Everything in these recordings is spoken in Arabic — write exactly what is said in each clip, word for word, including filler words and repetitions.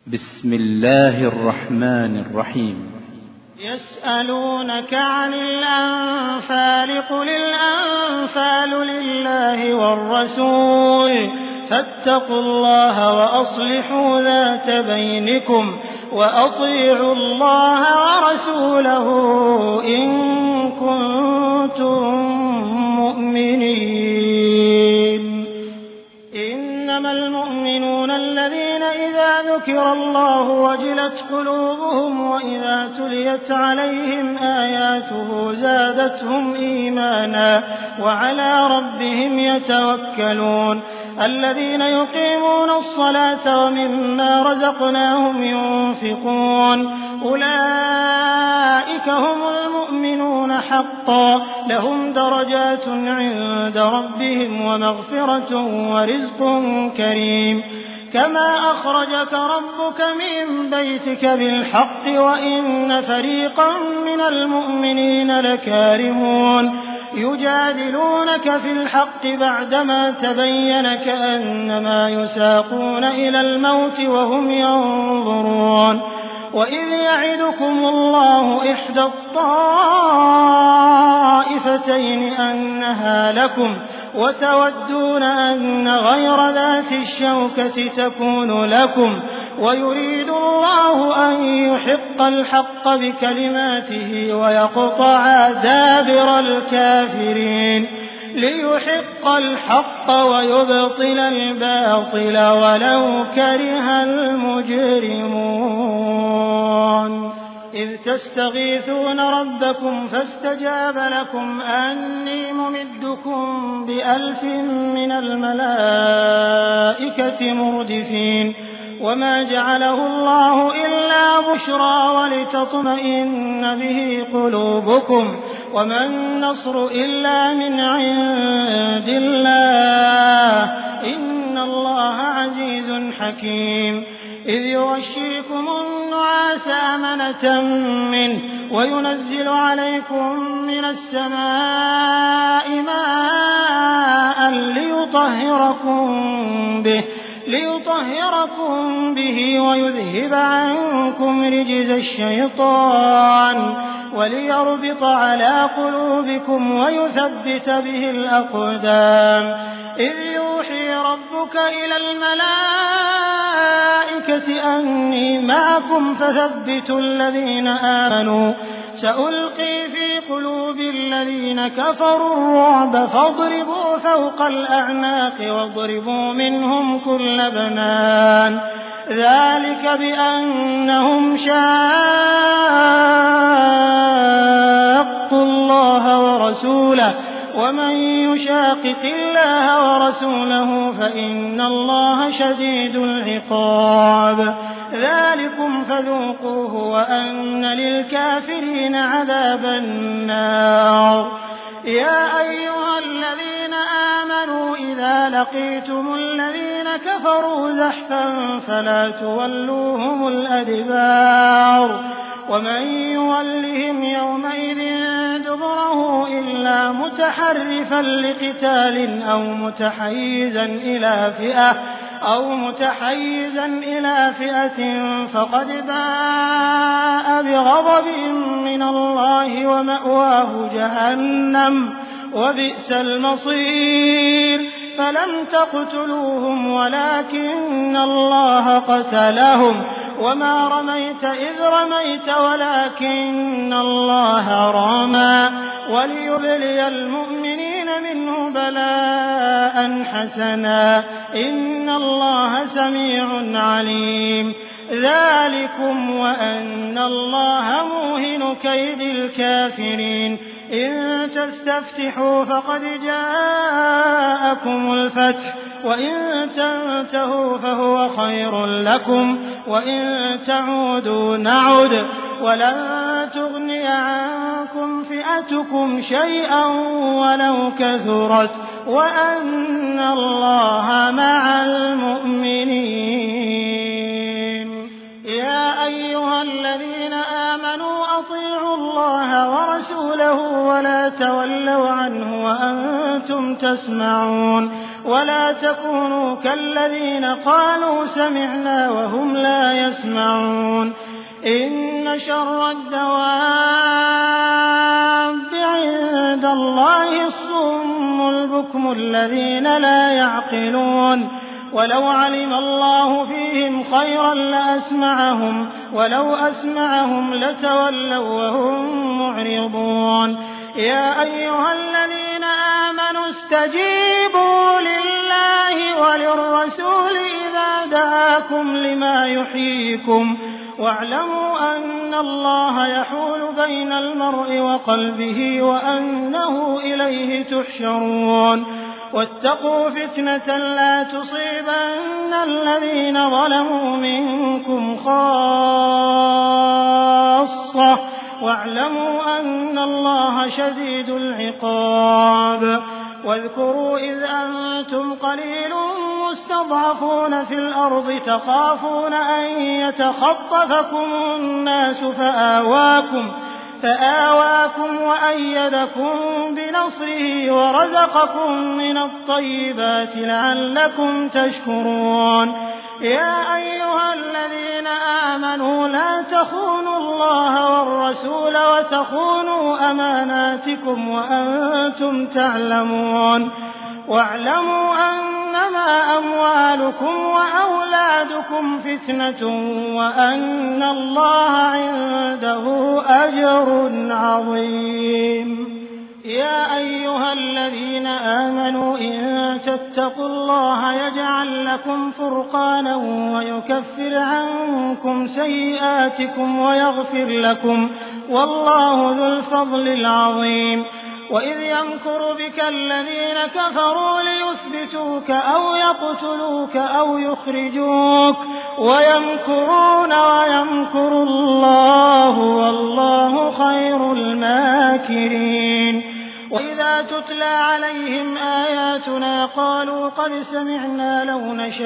بسم الله الرحمن الرحيم. يسألونك عن الأنفال قل الأنفال لله والرسول فاتقوا الله وأصلحوا ذات بينكم وأطيعوا الله ورسوله إن كنتم مؤمنين. إنما المؤمنون الذين إذا ذكر الله وجلت قلوبهم وإذا تليت عليهم آياته زادتهم إيمانا وعلى ربهم يتوكلون. الذين يقيمون الصلاة ومما رزقناهم ينفقون أولئك هم المؤمنون حقا لهم درجات عند ربهم ومغفرة ورزق كريم. كما أخرجك ربك من بيتك بالحق وإن فريقا من المؤمنين لكارهون يجادلونك في الحق بعدما تبين كأنما يساقون إلى الموت وهم ينظرون. وإذ يعدكم الله إحدى الطائفتين أنها لكم وتودون أن غير ذات الشوكة تكون لكم ويريد الله أن يحق الحق بكلماته ويقطع دابر الكافرين ليحق الحق ويبطل الباطل ولو كره المجرمون. إذ تستغيثون ربكم فاستجاب لكم أني ممدكم بألف من الملائكة مردفين. وما جعله الله إلا بشرى ولتطمئن به قلوبكم وما النصر إلا من عند الله إن الله عزيز حكيم. إذ يغشيكم النعاس أمنة منه وينزل عليكم من السماء ماء ليطهركم به ليطهركم به ويذهب عنكم رجز الشيطان وليربط على قلوبكم ويثبت به الأقدام. إذ يوحي ربك إلى الملائكة أني معكم فثبتوا الذين آمنوا سألقي في قلوب الذين كفروا الرعب فاضربوا فوق الأعناق واضربوا منهم كل بنان. ذلك بأنهم شاقوا الله ورسوله ومن يشاقق الله ورسوله فإن الله شديد العقاب. ذلكم فذوقوه وأن للكافرين عذاب النار. يا أيها الذين آمنوا إذا لقيتم الذين كفروا زحفا فلا تولوهم الأدبار ومن يولهم يومئذ دبره إلا متحرفا لقتال أو متحيزا إلى فئة أو متحيزا إلى فئة فقد باء بغضب من الله ومأواه جهنم وبئس المصير. فلم تقتلوهم ولكن الله قتلهم وما رميت إذ رميت ولكن الله رمى وليبلي المؤمنين منه بلاء حسنا إن الله سميع عليم. ذلكم وأن الله موهن كيد الكافرين. إن تستفتحوا فقد جاءكم الفتح وإن تنتهوا فهو خير لكم وإن تعودوا نعد ولن تغني عنكم فئتكم شيئا ولو كثرت وأن الله مع المؤمنين. يا أيها الذين آمنوا أطيعوا الله ورسوله ولا تولوا عنه وأنتم تسمعون ولا تكونوا كالذين قالوا سمعنا وهم لا يسمعون إن شر الدواب عند الله الصم البكم الذين لا يعقلون ولو علم الله فيهم خيرا لأسمعهم ولو أسمعهم لتولوا وهم معرضون يا أيها الذين آمنوا استجيبوا لله وللرسول إذا دعاكم لما يحييكم واعلموا أن الله يحول بين المرء وقلبه وأنه إليه تحشرون واتقوا فتنة لا تصيبن الذين ظلموا منكم خاصة واعلموا أن الله شديد العقاب واذكروا إذ أنتم قليل مستضعفون في الأرض تخافون أن يتخطفكم الناس فآواكم فآواكم وأيدكم بنصره ورزقكم من الطيبات لعلكم تشكرون يا أيها الذين آمنوا لا تخونوا الله والرسول وتخونوا أماناتكم وأنتم تعلمون واعلموا أنما أموالكم وأولادكم فتنة وأن الله عنده أجر عظيم يا أيها الذين آمنوا إن تتقوا الله يجعل لكم فرقانا ويكفر عنكم سيئاتكم ويغفر لكم والله ذو الفضل العظيم وإذ يمكر بك الذين كفروا ليثبتوك أو يقتلوك أو يخرجوك ويمكرون ويمكر الله والله خير الماكرين وإذا تتلى عليهم آياتنا قالوا قد سمعنا لو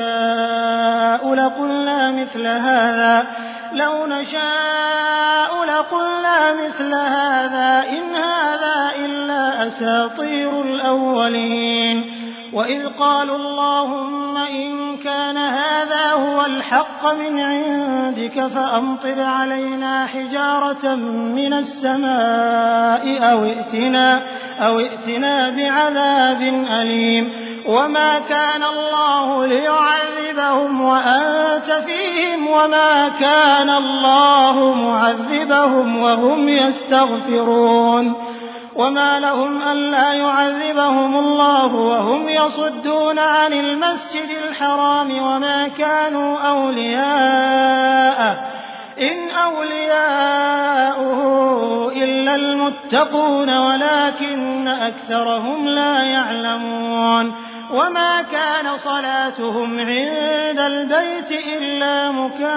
نشاء لقلنا مثل هذا لو نشاء لقلنا مثل هذا إن هذا إلا أساطير الأولين وإذ قالوا اللهم إن كان هذا هو الحق من عندك فأمطر علينا حجارة من السماء أو ائتنا, أو ائتنا بعذاب أليم وما كان الله ليعذبهم وأنت فيهم وما كان الله معذبهم وهم يستغفرون وما لهم ألا يعذبهم الله وهم يصدون عن المسجد الحرام وما كانوا أولياءه إن أولياؤه إلا المتقون ولكن أكثرهم لا يعلمون وما كان صلاتهم عند البيت إلا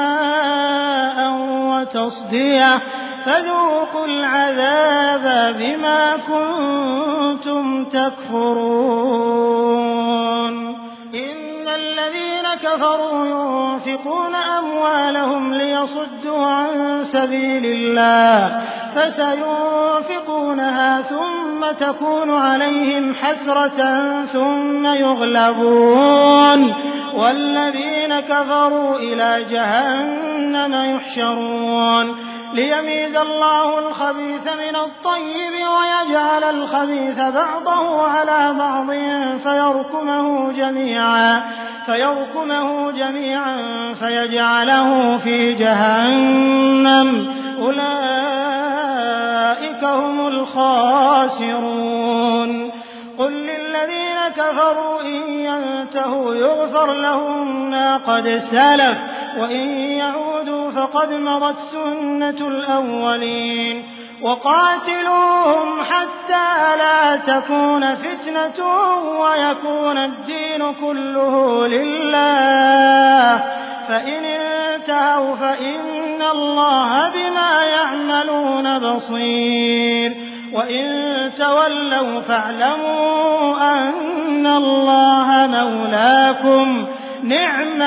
مكاء وتصدية فذوقوا العذاب بما كنتم تكفرون إن الذين كفروا ينفقون أموالهم ليصدوا عن سبيل الله فسينفقونها ثم تكون عليهم حسرة ثم يغلبون والذين كفروا إلى جهنم يحشرون ليميز الله الخبيث من الطيب ويجعل الخبيث بعضه على بعض فيركمه جميعا فيركمه جميعا فيجعله في جهنم أولئك هم الخاسرون قل للذين كفروا إن ينتهوا يغفر لهم ما قد سلف وإن يعودوا فقد مضت سنة الأولين وقاتلوهم حتى لا تكون فتنة ويكون الدين كله لله فإن انتهوا فإن الله بما يعملون بصير وإن تولوا فاعلموا أن الله مولاكم نعم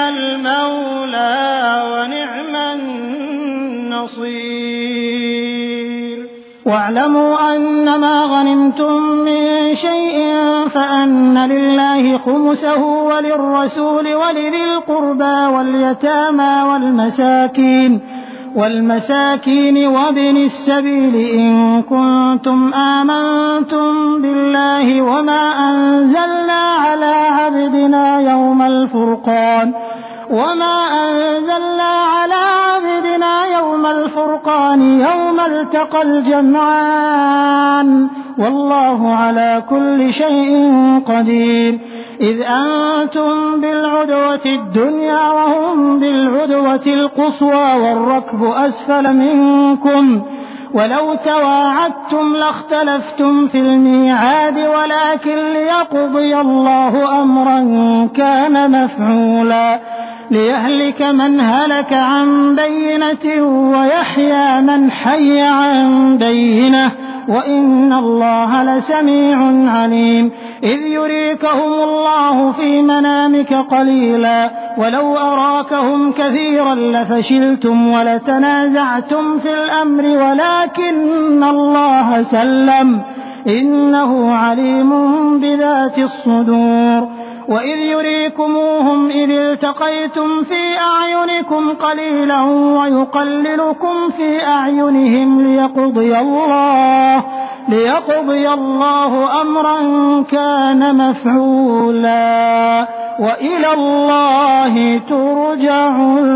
المولى ونعم النصير واعلموا أنما غنمتم من شيء فأن لله خمسه وللرسول ولذي القربى واليتامى والمساكين والمساكين وابن السبيل إن كنتم آمنتم بالله وما أنزلنا على عبدنا يوم الفرقان وما أنزلنا على عبدنا يوم الفرقان يوم التقى الجمعان والله على كل شيء قدير إذ أنتم بالعدوة الدنيا وهم بالعدوة القصوى والركب أسفل منكم ولو تواعدتم لاختلفتم في الميعاد ولكن ليقضي الله أمرا كان مفعولا ليهلك من هلك عن بينة ويحيى من حي عن بينة وإن الله لسميع عليم إذ يريكهم الله في منامك قليلا ولو أراكهم كثيرا لفشلتم ولتنازعتم في الأمر ولكن الله سلم إنه عليم بذات الصدور وإذ يريكموهم إذ التقيتم في أعينكم قليلا ويقللكم في أعينهم ليقضي الله ليقضي الله أمرا كان مفعولا وإلى الله ترجع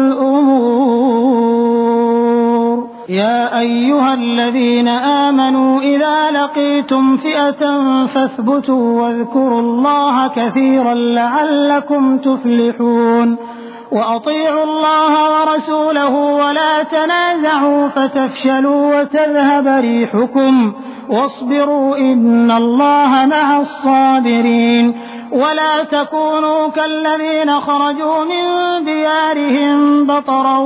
الأمور يا أيها الذين آمنوا إذا لقيتم فئة فاثبتوا واذكروا الله كثيرا لعلكم تفلحون وأطيعوا الله ورسوله ولا تنازعوا فتفشلوا وتذهب ريحكم واصبروا إن الله مع الصابرين ولا تكونوا كالذين خرجوا من ديارهم بطرا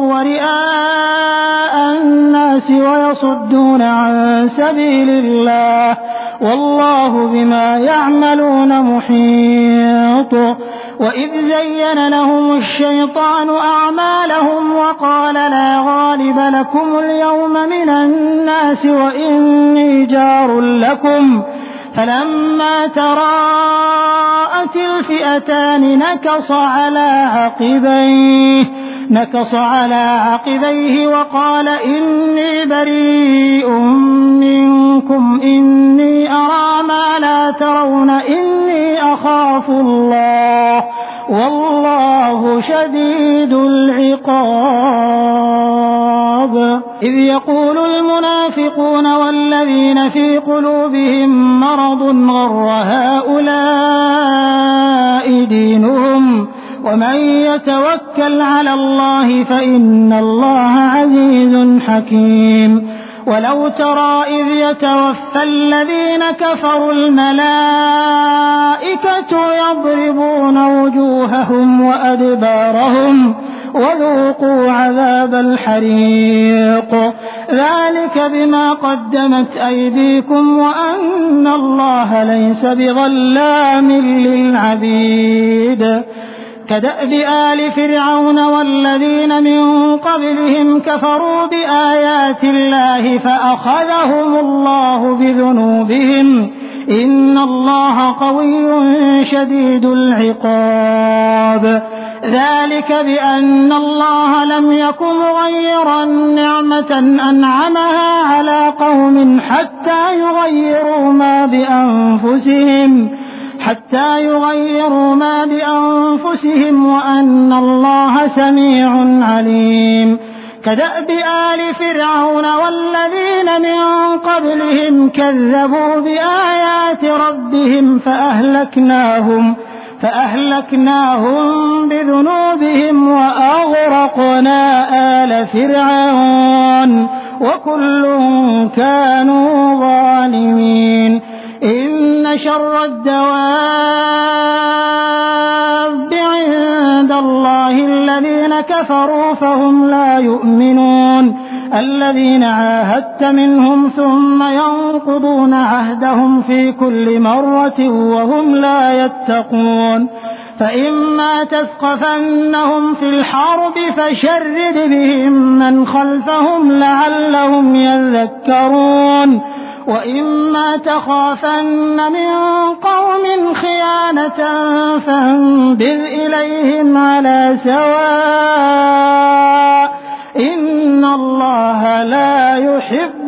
ورئاء الناس ويصدون عن سبيل الله والله بما يعملون محيط وإذ زين لهم الشيطان أعمالهم وقال لا غالب لكم اليوم من الناس وإني جار لكم فلما تراءت الفئتان نكص على عقبيه نكص على عقبيه وقال إني بريء منكم إني أرى ما لا ترون إني أخاف الله والله شديد العقاب إذ يقول المنافقون والذين في قلوبهم مرض غر هؤلاء دينهم ومن يتوكل على الله فإن الله عزيز حكيم ولو ترى إذ يتوفى الذين كفروا الملائكة يضربون وجوههم وأدبارهم وذوقوا عذاب الحريق ذلك بما قدمت أيديكم وأن الله ليس بظلام للعبيد كدأب آل فرعون والذين من قبلهم كفروا بآيات الله فأخذهم الله بذنوبهم إن الله قوي شديد العقاب ذلك بأن الله لم يكن مغيرا نعمة أنعمها على قوم حتى يغيروا ما بأنفسهم حتى يغيروا ما بأنفسهم وأن الله سميع عليم كدأب آل فرعون والذين من قبلهم كذبوا بآيات ربهم فأهلكناهم فأهلكناهم بذنوبهم وأغرقنا آل فرعون وكل كانوا ظالمين إن شر الدواب عند الله الذين كفروا فهم لا يؤمنون الذين عاهدت منهم ثم ينقضون عهدهم في كل مرة وهم لا يتقون فإما تثقفنهم في الحرب فشرد بهم من خلفهم لعلهم يذكرون وإما تخافن من قوم خيانة فانبذ إليهم على سواء إن الله لا يحب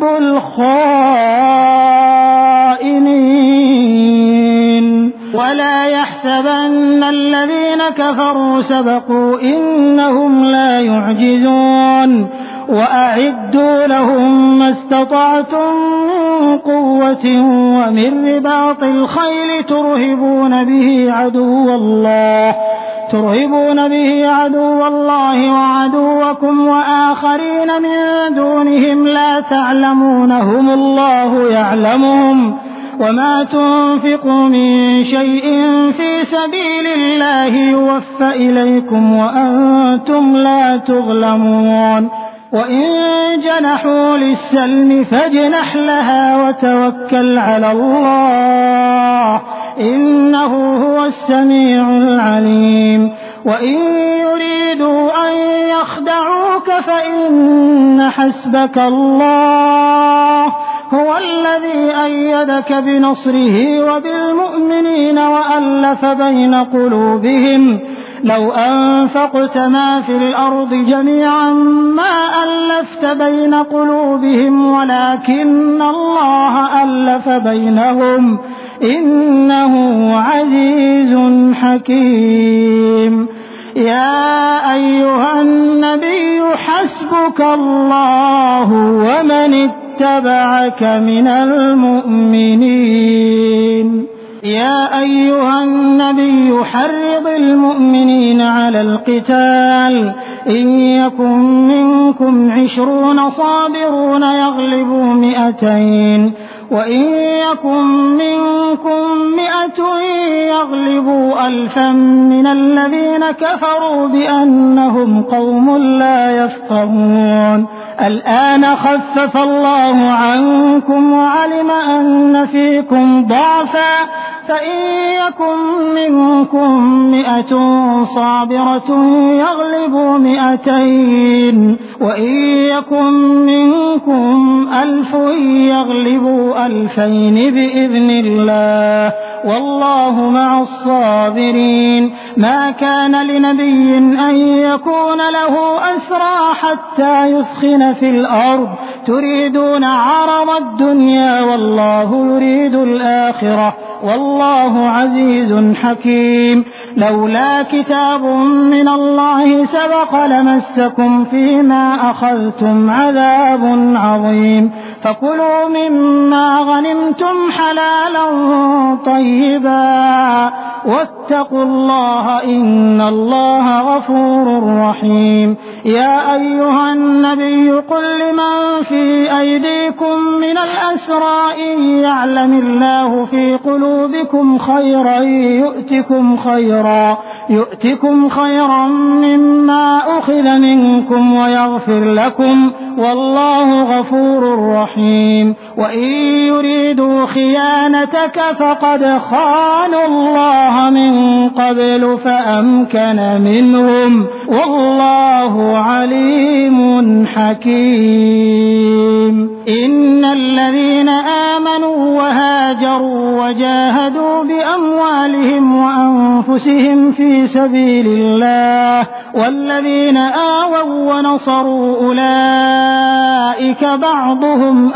الخائنين ولا يحسبن الذين كفروا سبقوا إنهم لا يعجزون وأعدوا لهم ما استطعتم من قوة ومن رباط الخيل ترهبون به عدو الله ترهبون به عدو الله وعدوكم وآخرين من دونهم لا تعلمونهم الله يعلمهم وما تنفقوا من شيء في سبيل الله يوفى إليكم وأنتم لا تظلمون وإن جنحوا للسلم فاجنح لها وتوكل على الله إنه هو السميع العليم وإن يريدوا أن يخدعوك فإن حسبك الله هو الذي أيدك بنصره وبالمؤمنين وألف بين قلوبهم لو أنفقت ما في الأرض جميعا ما ألفت بين قلوبهم ولكن الله ألف بينهم إنه عزيز حكيم يا أيها النبي حسبك الله ومن اتبعك من المؤمنين يا أيها النبي حرض المؤمنين على القتال إن يكن منكم عشرون صابرون يغلبوا مئتين وإن يكن منكم مئة يغلبوا ألفا من الذين كفروا بأنهم قوم لا يفقهون الآن خفف الله عنكم وعلم أن فيكم ضعفا فإن يكن منكم مئة صابرة يغلبوا مئتين وإن يكن منكم ألف يغلبوا ألفين بإذن الله والله مع الصابرين ما كان لنبي أن يكون له أسرى حتى يثخن في الأرض تريدون عرض الدنيا والله يريد الآخرة والله عزيز حكيم لولا كتاب من الله سبق لمسكم فيما أخذتم عذاب عظيم فكلوا مما غنمتم حلالا طيبا واتقوا الله إن الله غفور رحيم يا أيها النبي قل لمن في أيديكم من الأسرى إن يعلم الله في قلوبكم خيرا يؤتكم خيرا يؤتكم خيرا مما أخذ منكم ويغفر لكم والله غفور رحيم وإن يريدوا خيانتك فقد خانوا الله من قبل فأمكن منهم والله عليم حكيم إن الذين آمنوا وهاجروا وجاهدوا بأموالهم وأنفسهم في سبيل الله والذين آووا ونصروا أولئك بعضهم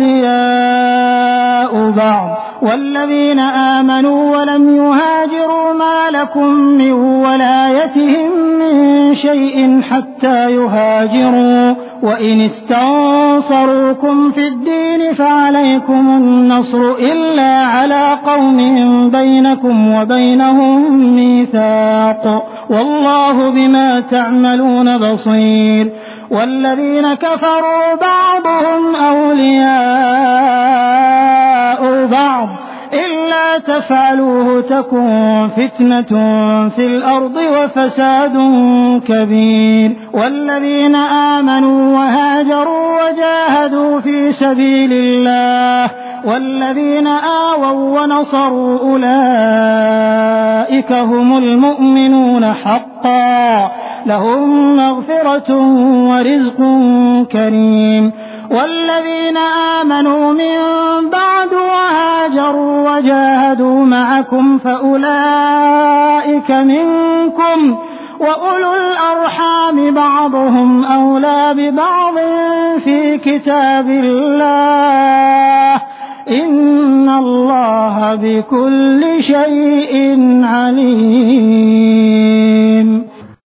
أولياء بعض والذين آمنوا ولم يهاجروا ما لكم من ولايتهم من شيء حتى يهاجروا وإن استنصروكم في الدين فعليكم النصر إلا على قوم بينكم وبينهم ميثاق والله بما تعملون بصير والذين كفروا بعضهم أولياء بعض إلا تفعلوه تكن فتنة في الأرض وفساد كبير والذين آمنوا وهاجروا وجاهدوا في سبيل الله والذين آووا ونصروا أولئك هم المؤمنون حقا لهم مغفرة ورزق كريم والذين آمنوا من بعد وهاجروا وجاهدوا معكم فأولئك منكم وأولو الأرحام بعضهم أولى ببعض في كتاب الله إن الله بكل شيء عليم.